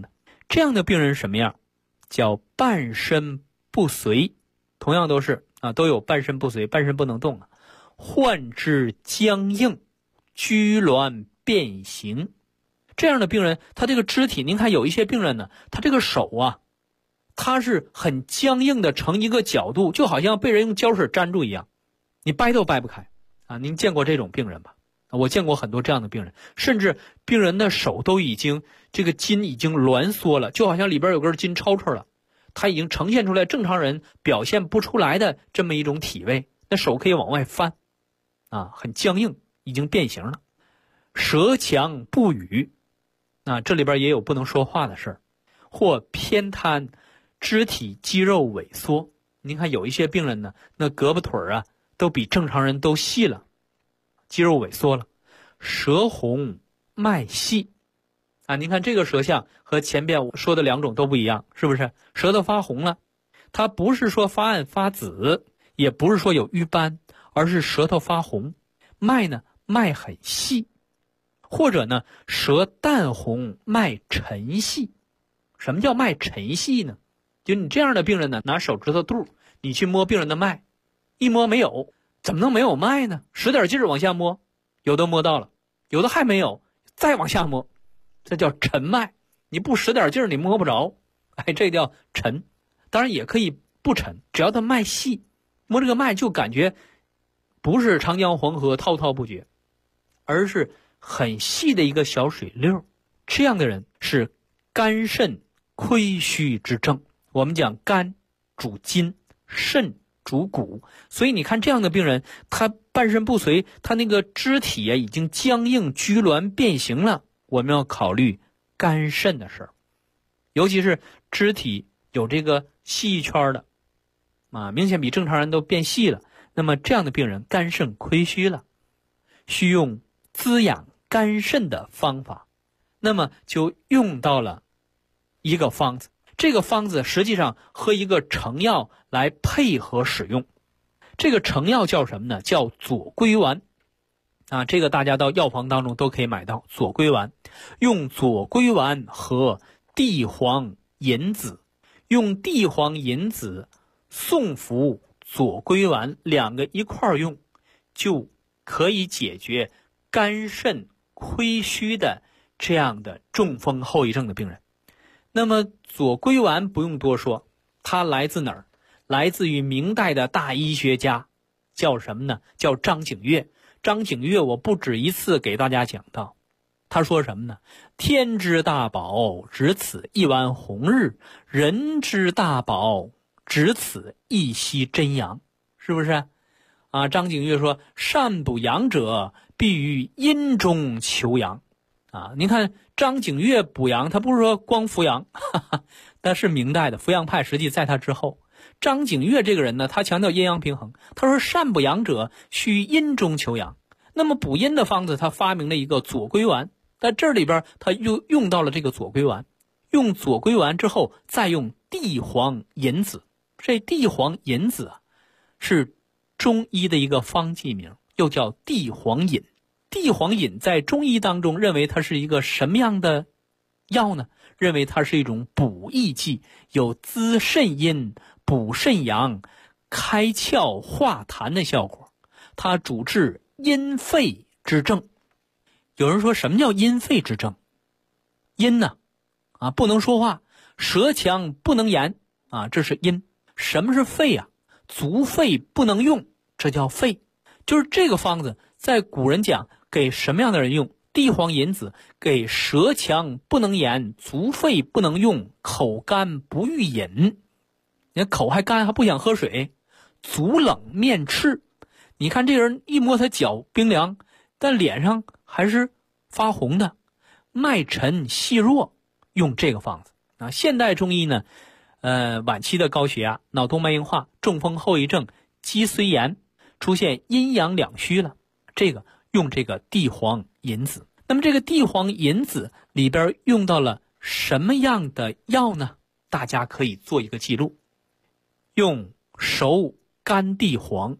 这样的病人什么样？叫半身不遂，同样都是都有半身不遂，半身不能动患肢僵硬，拘挛变形。这样的病人，他这个肢体，您看有一些病人呢，他这个手他是很僵硬的成一个角度，就好像被人用胶水粘住一样，你掰都掰不开您见过这种病人吧？我见过很多这样的病人，甚至病人的手都已经这个筋已经挛缩了，就好像里边有根筋抽出了，他已经呈现出来正常人表现不出来的这么一种体位，那手可以往外翻很僵硬，已经变形了。舌强不语这里边也有不能说话的事儿，或偏瘫，肢体肌肉萎缩。您看有一些病人呢，那胳膊腿都比正常人都细了，肌肉萎缩了。舌红脉细您看这个舌象和前边我说的两种都不一样，是不是？舌头发红了，它不是说发暗发紫，也不是说有瘀斑，而是舌头发红。脉呢，脉很细。或者呢，舌淡红，脉沉细。什么叫脉沉细呢？就你这样的病人呢，拿手指头肚你去摸病人的脉，一摸没有，怎么能没有脉呢？使点劲儿往下摸，有的摸到了，有的还没有，再往下摸，这叫沉脉。你不使点劲儿你摸不着，这叫沉。当然也可以不沉，只要它脉细，摸这个脉就感觉不是长江黄河滔滔不绝，而是很细的一个小水溜。这样的人是肝肾亏虚之症。我们讲肝主筋，肾主骨，所以你看这样的病人，他半身不遂，他那个肢体已经僵硬拘挛变形了，我们要考虑肝肾的事儿。尤其是肢体有这个细圈的明显比正常人都变细了，那么这样的病人肝肾亏虚了，需用滋养肝肾的方法，那么就用到了一个方子。这个方子实际上和一个成药来配合使用。这个成药叫什么呢？叫左归丸这个大家到药房当中都可以买到左归丸。用左归丸和地黄银子，用地黄银子送服左归丸两个一块用，就可以解决肝肾亏虚的这样的中风后遗症的病人。那么左归丸不用多说，它来自哪儿？来自于明代的大医学家，叫什么呢？叫张景岳。张景岳我不止一次给大家讲到，他说什么呢？天之大宝，只此一丸红日；人之大宝，只此一息真阳。是不是张景岳说，善补阳者，必于阴中求阳您看张景岳补阳，他不是说光扶阳，但是明代的扶阳派实际在他之后。张景岳这个人呢，他强调阴阳平衡，他说善补阳者，须阴中求阳。那么补阴的方子，他发明了一个左归丸，在这里边他又用到了这个左归丸。用左归丸之后，再用地黄银子。这地黄银子是中医的一个方剂名，又叫地黄饮。地黄饮在中医当中认为它是一个什么样的药呢？认为它是一种补益剂，有滋肾阴、补肾阳、开窍化痰的效果。它主治阴肺之症。有人说什么叫阴肺之症？阴呢不能说话，舌强不能言这是阴。什么是肺足肺不能用，这叫肺。就是这个方子在古人讲给什么样的人用？地黄银子给舌强不能言、足肺不能用、口干不欲饮。你看口还干还不想喝水，足冷面赤。你看这个人一摸他脚冰凉，但脸上还是发红的，脉沉细弱，用这个方子现代中医呢晚期的高血压、脑动脉硬化、中风后遗症、肌髓炎出现阴阳两虚了，这个用这个地黄银子。那么这个地黄银子里边用到了什么样的药呢？大家可以做一个记录。用熟干地黄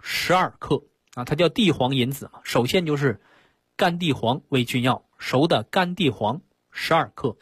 12克它叫地黄银子嘛。首先就是干地黄为君药，熟的干地黄12克，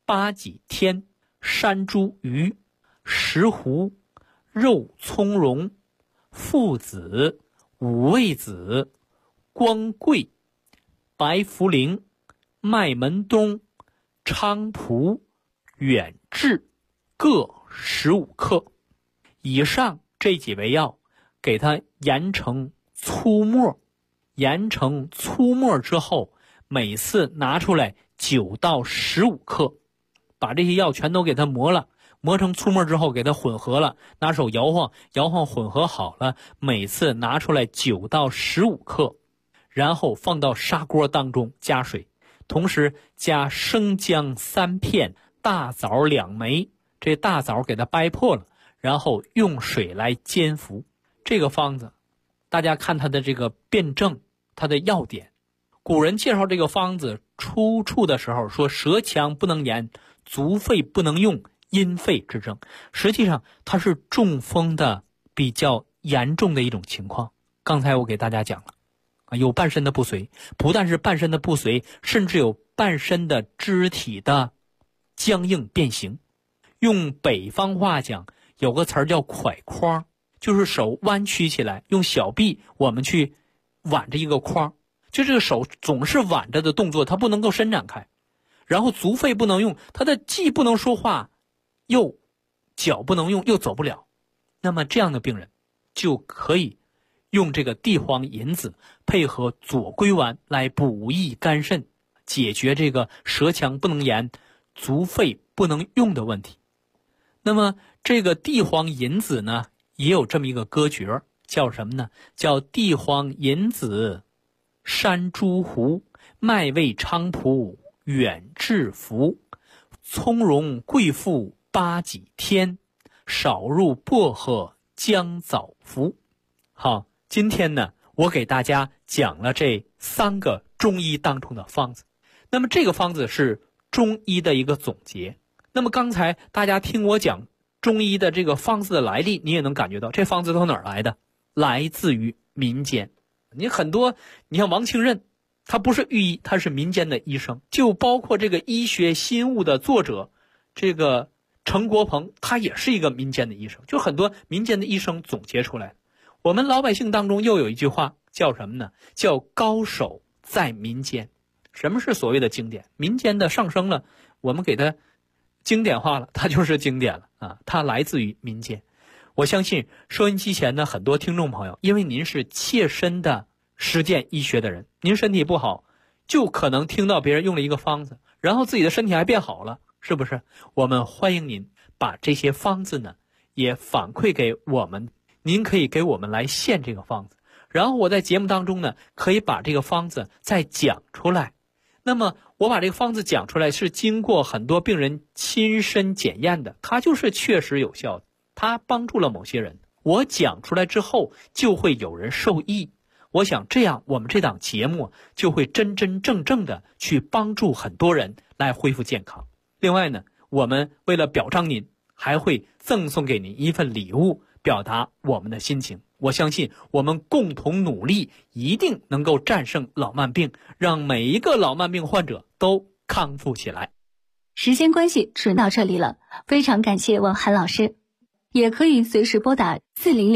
八戟天、山茱萸、石斛、肉苁蓉、附子、五味子、光桂、白茯苓、麦门冬、菖蒲、远志各15克。以上这几味药给它研成粗末，研成粗末之后，每次拿出来9到15克，把这些药全都给它磨了，磨成粗末之后给它混合了，拿手摇晃摇晃混合好了，每次拿出来9到15克，然后放到砂锅当中加水，同时加生姜3片、大枣2枚，这大枣给它掰破了，然后用水来煎服。这个方子大家看它的这个辩证，它的要点。古人介绍这个方子出处的时候说，舌强不能言，足肺不能用，因肺之症。实际上它是中风的比较严重的一种情况。刚才我给大家讲了，有半身的不遂，不但是半身的不遂，甚至有半身的肢体的僵硬变形。用北方话讲，有个词儿叫蒯框，就是手弯曲起来，用小臂我们去挽着一个框，就这个手总是挽着的动作，它不能够伸展开，然后足肺不能用，它的既不能说话，又脚不能用，又走不了。那么这样的病人就可以用这个地黄银子配合左归丸来补益肝肾，解决这个舌强不能言、足肺不能用的问题。那么这个地黄银子呢，也有这么一个歌诀，叫什么呢？叫地黄银子、山茱萸、麦味菖蒲、远志服、葱蓉桂附八戟天、少入薄荷姜枣服。好，今天呢，我给大家讲了这3个中医当中的方子。那么这个方子是中医的一个总结。那么刚才大家听我讲中医的这个方子的来历，你也能感觉到这方子都哪儿来的？来自于民间。你很多，你像王清任，他不是御医，他是民间的医生。就包括这个医学新物的作者这个程国鹏，他也是一个民间的医生。就很多民间的医生总结出来的。我们老百姓当中又有一句话叫什么呢？叫高手在民间。什么是所谓的经典？民间的上升了，我们给它经典化了，它就是经典了啊！它来自于民间。我相信收音机前的很多听众朋友，因为您是切身的实践医学的人，您身体不好，就可能听到别人用了一个方子，然后自己的身体还变好了，是不是？我们欢迎您把这些方子呢也反馈给我们，您可以给我们来献这个方子，然后我在节目当中呢可以把这个方子再讲出来。那么我把这个方子讲出来是经过很多病人亲身检验的，它就是确实有效的，它帮助了某些人。我讲出来之后就会有人受益，我想这样我们这档节目就会真真正正的去帮助很多人来恢复健康。另外呢，我们为了表彰您，还会赠送给您一份礼物，表达我们的心情。我相信我们共同努力，一定能够战胜老慢病，让每一个老慢病患者都康复起来。 时间关系，说到这里了，非常感谢王涵老师。也可以随时拨打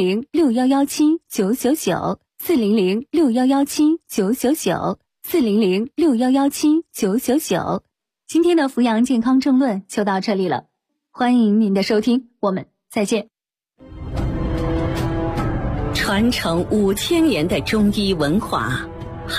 4006117999400 4006117999400 40061179999。今天的扶阳健康政论就到这里了，欢迎您的收听，我们再见。 传承5000年的中医文化，